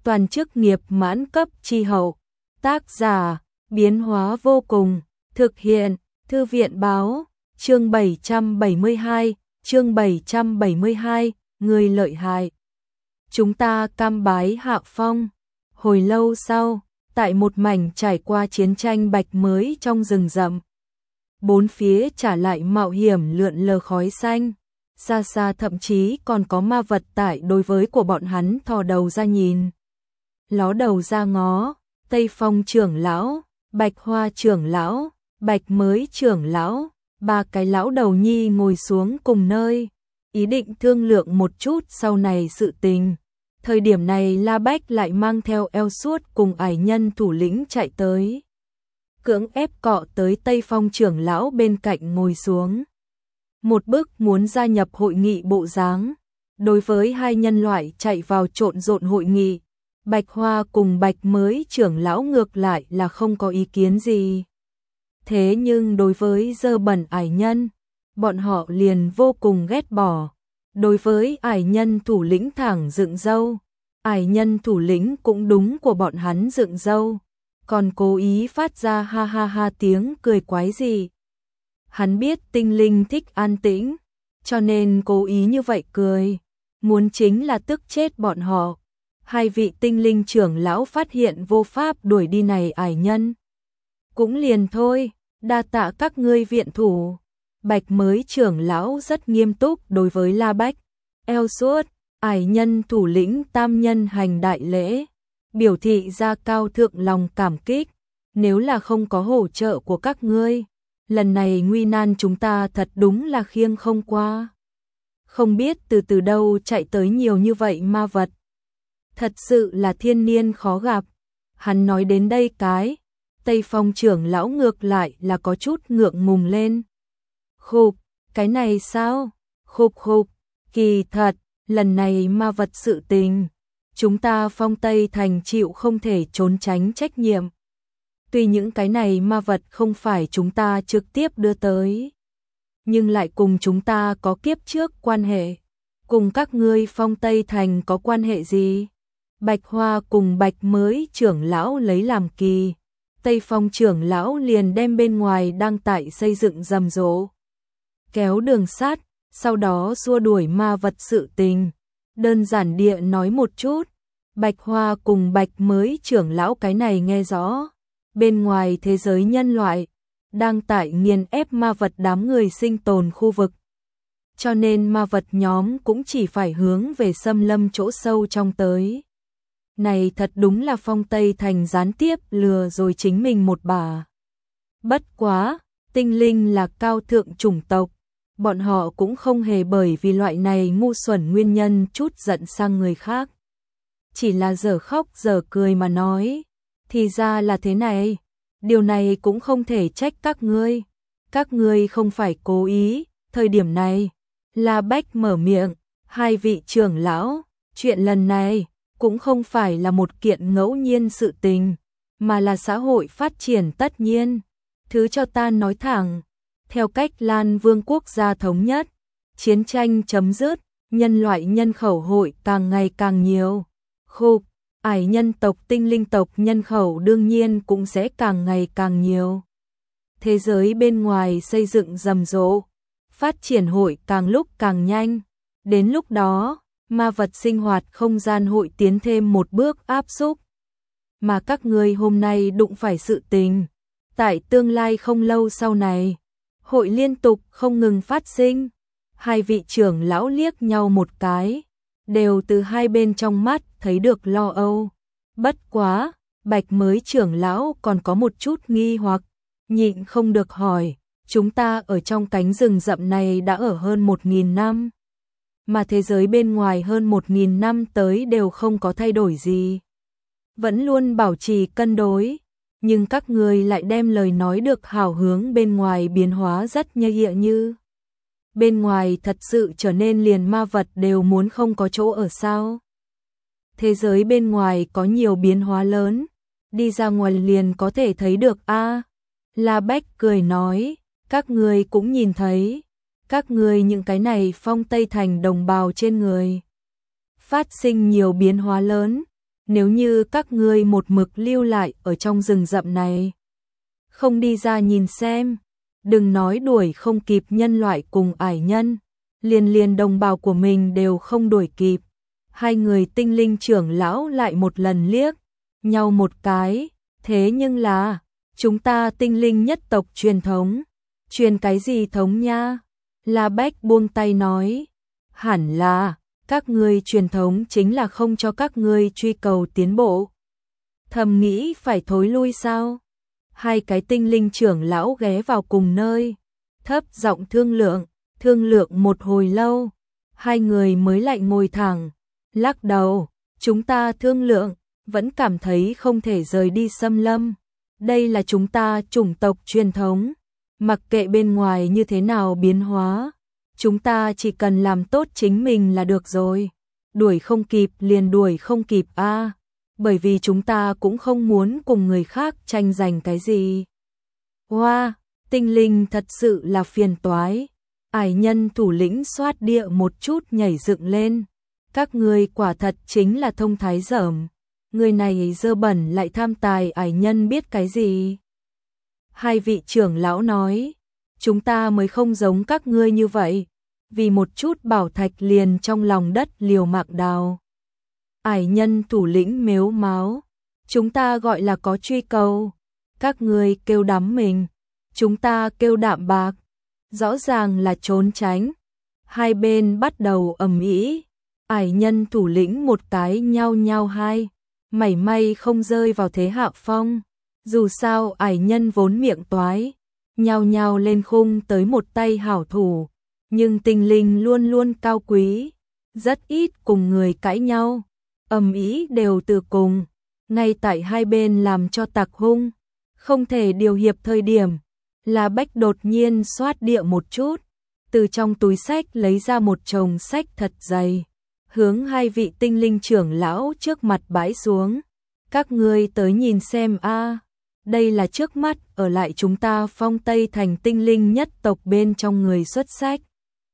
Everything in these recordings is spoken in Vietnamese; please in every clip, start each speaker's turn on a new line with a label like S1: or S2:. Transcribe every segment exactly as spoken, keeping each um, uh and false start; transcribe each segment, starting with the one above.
S1: toàn chức nghiệp mãn cấp chi hậu. Tác giả, biến hóa vô cùng, thực hiện, Thư viện báo, chương bảy trăm bảy mươi hai, chương bảy trăm bảy mươi hai, người lợi hại. Chúng ta cam bái hạ phong. Hồi lâu sau, tại một mảnh trải qua chiến tranh bạch mới trong rừng rậm, bốn phía trả lại mạo hiểm lượn lờ khói xanh, xa xa thậm chí còn có ma vật tại đối với của bọn hắn thò đầu ra nhìn, ló đầu ra ngó. Tây Phong trưởng lão, Bạch Hoa trưởng lão, Bạch Mới trưởng lão, ba cái lão đầu nhi ngồi xuống cùng nơi, ý định thương lượng một chút sau này sự tình. Thời điểm này La Bách lại mang theo eo suốt cùng ải nhân thủ lĩnh chạy tới, cưỡng ép cọ tới Tây Phong trưởng lão bên cạnh ngồi xuống. Một bức muốn gia nhập hội nghị bộ dáng. Đối với hai nhân loại chạy vào trộn rộn hội nghị, Bạch Hoa cùng Bạch Mới trưởng lão ngược lại là không có ý kiến gì. Thế nhưng đối với dơ bẩn ải nhân, bọn họ liền vô cùng ghét bỏ. Đối với ải nhân thủ lĩnh thẳng dựng râu, ải nhân thủ lĩnh cũng đúng của bọn hắn dựng râu, còn cố ý phát ra ha ha ha tiếng cười quái gì. Hắn biết tinh linh thích an tĩnh, cho nên cố ý như vậy cười, muốn chính là tức chết bọn họ. Hai vị tinh linh trưởng lão phát hiện vô pháp đuổi đi này ải nhân. Cũng liền thôi, đa tạ các ngươi viện thủ. Bạch Mới trưởng lão rất nghiêm túc đối với La Bách, eo suốt, ải nhân thủ lĩnh tam nhân hành đại lễ, biểu thị ra cao thượng lòng cảm kích. Nếu là không có hỗ trợ của các ngươi, lần này nguy nan chúng ta thật đúng là khiêng không qua. Không biết từ từ đâu chạy tới nhiều như vậy ma vật. Thật sự là thiên niên khó gặp. Hắn nói đến đây cái, Tây Phong trưởng lão ngược lại là có chút ngượng ngùng lên. Khục, cái này sao? Khục khục, kỳ thật, lần này ma vật sự tình, chúng ta Phong Tây Thành chịu không thể trốn tránh trách nhiệm. Tuy những cái này ma vật không phải chúng ta trực tiếp đưa tới, nhưng lại cùng chúng ta có kiếp trước quan hệ. Cùng các ngươi Phong Tây Thành có quan hệ gì? Bạch Hoa cùng Bạch Mới trưởng lão lấy làm kỳ. Tây Phong trưởng lão liền đem bên ngoài đang tại xây dựng rầm rộ, kéo đường sắt, sau đó xua đuổi ma vật sự tình. Đơn giản địa nói một chút, Bạch Hoa cùng Bạch Mới trưởng lão cái này nghe rõ. Bên ngoài thế giới nhân loại, đang tại nghiền ép ma vật đám người sinh tồn khu vực. Cho nên ma vật nhóm cũng chỉ phải hướng về xâm lâm chỗ sâu trong tới. Này thật đúng là Phong Tây Thành gián tiếp lừa rồi chính mình một bà. Bất quá, tinh linh là cao thượng chủng tộc, bọn họ cũng không hề bởi vì loại này ngu xuẩn nguyên nhân chút giận sang người khác. Chỉ là giờ khóc giờ cười mà nói, thì ra là thế này, điều này cũng không thể trách các ngươi. Các ngươi không phải cố ý, thời điểm này, La Bách mở miệng, hai vị trưởng lão, chuyện lần này cũng không phải là một kiện ngẫu nhiên sự tình, mà là xã hội phát triển tất nhiên. Thứ cho ta nói thẳng, theo cách Lan Vương quốc gia thống nhất, chiến tranh chấm dứt, nhân loại nhân khẩu hội càng ngày càng nhiều. Khục, ải nhân tộc tinh linh tộc nhân khẩu đương nhiên cũng sẽ càng ngày càng nhiều. Thế giới bên ngoài xây dựng rầm rộ, phát triển hội càng lúc càng nhanh. Đến lúc đó, ma vật sinh hoạt không gian hội tiến thêm một bước áp xúc. Mà các ngươi hôm nay đụng phải sự tình, tại tương lai không lâu sau này, hội liên tục không ngừng phát sinh. Hai vị trưởng lão liếc nhau một cái, đều từ hai bên trong mắt thấy được lo âu. Bất quá, Bạch Mới trưởng lão còn có một chút nghi hoặc, nhịn không được hỏi, chúng ta ở trong cánh rừng rậm này đã ở hơn một nghìn năm, mà thế giới bên ngoài hơn một nghìn năm tới đều không có thay đổi gì, vẫn luôn bảo trì cân đối, nhưng các ngươi lại đem lời nói được hào hướng bên ngoài biến hóa rất như hiện như. Bên ngoài thật sự trở nên liền ma vật đều muốn không có chỗ ở sao? Thế giới bên ngoài có nhiều biến hóa lớn, đi ra ngoài liền có thể thấy được a. La Bách cười nói, các ngươi cũng nhìn thấy, các ngươi những cái này Phong Tây Thành đồng bào trên người phát sinh nhiều biến hóa lớn, nếu như các ngươi một mực lưu lại ở trong rừng rậm này, không đi ra nhìn xem, đừng nói đuổi không kịp nhân loại cùng ải nhân, liền liền đồng bào của mình đều không đuổi kịp. Hai người tinh linh trưởng lão lại một lần liếc nhau một cái, thế nhưng là, chúng ta tinh linh nhất tộc truyền thống, truyền cái gì thống nha? La Bách buông tay nói, hẳn là, các ngươi truyền thống chính là không cho các ngươi truy cầu tiến bộ. Thầm nghĩ phải thối lui sao? Hai cái tinh linh trưởng lão ghé vào cùng nơi, thấp giọng thương lượng, thương lượng một hồi lâu, hai người mới lại ngồi thẳng, lắc đầu, chúng ta thương lượng, vẫn cảm thấy không thể rời đi xâm lâm. Đây là chúng ta chủng tộc truyền thống, mặc kệ bên ngoài như thế nào biến hóa, chúng ta chỉ cần làm tốt chính mình là được rồi. Đuổi không kịp liền đuổi không kịp a, bởi vì chúng ta cũng không muốn cùng người khác tranh giành cái gì. Hoa, wow, tinh linh thật sự là phiền toái. Ải nhân thủ lĩnh xoát địa một chút nhảy dựng lên. Các ngươi quả thật chính là thông thái dởm. Người này dơ bẩn lại tham tài, ải nhân biết cái gì? Hai vị trưởng lão nói, chúng ta mới không giống các ngươi như vậy, vì một chút bảo thạch liền trong lòng đất liều mạng đào. Ải nhân thủ lĩnh mếu máo, chúng ta gọi là có truy cầu, các ngươi kêu đắm mình, chúng ta kêu đạm bạc, rõ ràng là trốn tránh. Hai bên bắt đầu ầm ĩ, ải nhân thủ lĩnh một cái nhao nhao hai, mảy may không rơi vào thế hạ phong. Dù sao ải nhân vốn miệng toái, nhao nhao lên khung tới một tay hảo thủ, nhưng tinh linh luôn luôn cao quý, rất ít cùng người cãi nhau, ầm ĩ đều từ cùng, ngay tại hai bên làm cho tặc hung, không thể điều hiệp thời điểm. La Bách đột nhiên xoát địa một chút, từ trong túi sách lấy ra một chồng sách thật dày, hướng hai vị tinh linh trưởng lão trước mặt bãi xuống. Các ngươi tới nhìn xem a, đây là trước mắt ở lại chúng ta Phong Tây Thành tinh linh nhất tộc bên trong người xuất sách.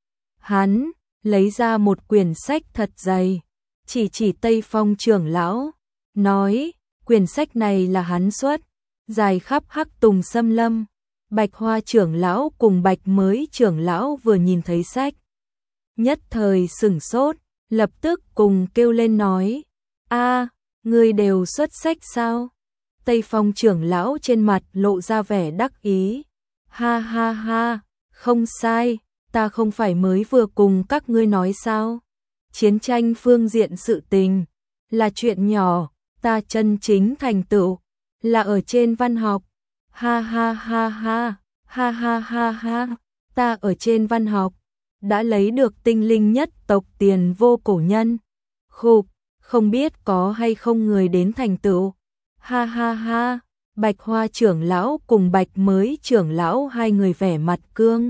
S1: Hắn lấy ra một quyển sách thật dày, chỉ chỉ Tây Phong trưởng lão, nói, quyển sách này là hắn xuất, dài khắp Hắc Tùng xâm lâm. Bạch Hoa trưởng lão cùng Bạch Mới trưởng lão vừa nhìn thấy sách, nhất thời sửng sốt, lập tức cùng kêu lên nói, a, ngươi đều xuất sách sao? Tây Phong trưởng lão trên mặt lộ ra vẻ đắc ý, ha ha ha, không sai, ta không phải mới vừa cùng các ngươi nói sao? Chiến tranh phương diện sự tình, là chuyện nhỏ, ta chân chính thành tựu, là ở trên văn học. Ha ha ha ha, ha ha ha ha, ta ở trên văn học, đã lấy được tinh linh nhất tộc tiền vô cổ nhân. Khục, không biết có hay không người đến thành tựu. Ha ha ha, Bạch Hoa trưởng lão cùng Bạch Mới trưởng lão hai người vẻ mặt cương.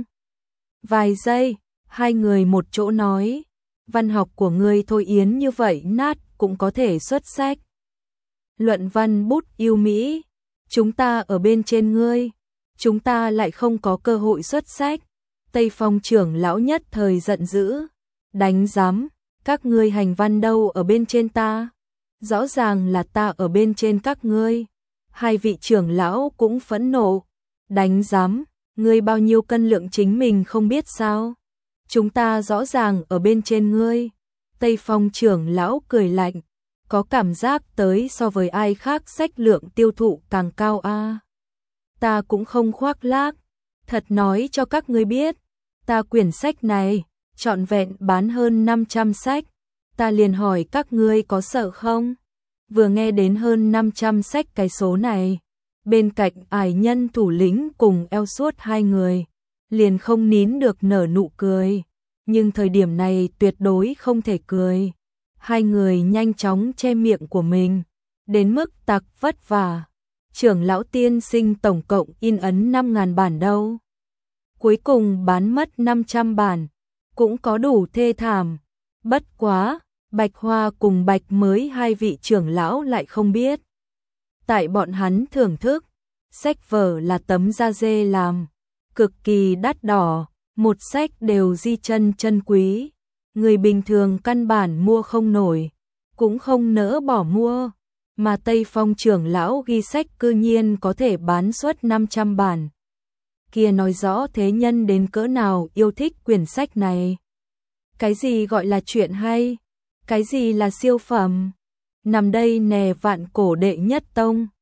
S1: Vài giây, hai người một chỗ nói, văn học của ngươi Thôi Yến như vậy nát cũng có thể xuất sách. Luận văn bút yêu Mỹ. Chúng ta ở bên trên ngươi, chúng ta lại không có cơ hội xuất sách. Tây Phong trưởng lão nhất thời giận dữ, đánh giám, các ngươi hành văn đâu ở bên trên ta, rõ ràng là ta ở bên trên các ngươi. Hai vị trưởng lão cũng phẫn nộ, đánh giám, ngươi bao nhiêu cân lượng chính mình không biết sao, chúng ta rõ ràng ở bên trên ngươi. Tây Phong trưởng lão cười lạnh, có cảm giác tới so với ai khác sách lượng tiêu thụ càng cao a. À. Ta cũng không khoác lác, thật nói cho các ngươi biết, ta quyển sách này trọn vẹn bán hơn năm trăm sách, ta liền hỏi các ngươi có sợ không? Vừa nghe đến hơn năm trăm sách cái số này, bên cạnh ải nhân thủ lĩnh cùng eo suốt hai người, liền không nín được nở nụ cười, nhưng thời điểm này tuyệt đối không thể cười. Hai người nhanh chóng che miệng của mình, đến mức tặc vất vả. Trưởng lão tiên sinh tổng cộng in ấn năm ngàn bản đâu. Cuối cùng bán mất năm trăm bản, cũng có đủ thê thảm. Bất quá, Bạch Hoa cùng Bạch Mới hai vị trưởng lão lại không biết. Tại bọn hắn thưởng thức, sách vở là tấm da dê làm, cực kỳ đắt đỏ, một sách đều di chân chân quý. Người bình thường căn bản mua không nổi, cũng không nỡ bỏ mua, mà Tây Phong trưởng lão ghi sách cư nhiên có thể bán suất năm trăm bản. Kia nói rõ thế nhân đến cỡ nào yêu thích quyển sách này. Cái gì gọi là chuyện hay? Cái gì là siêu phẩm? Nằm đây nè vạn cổ đệ nhất tông.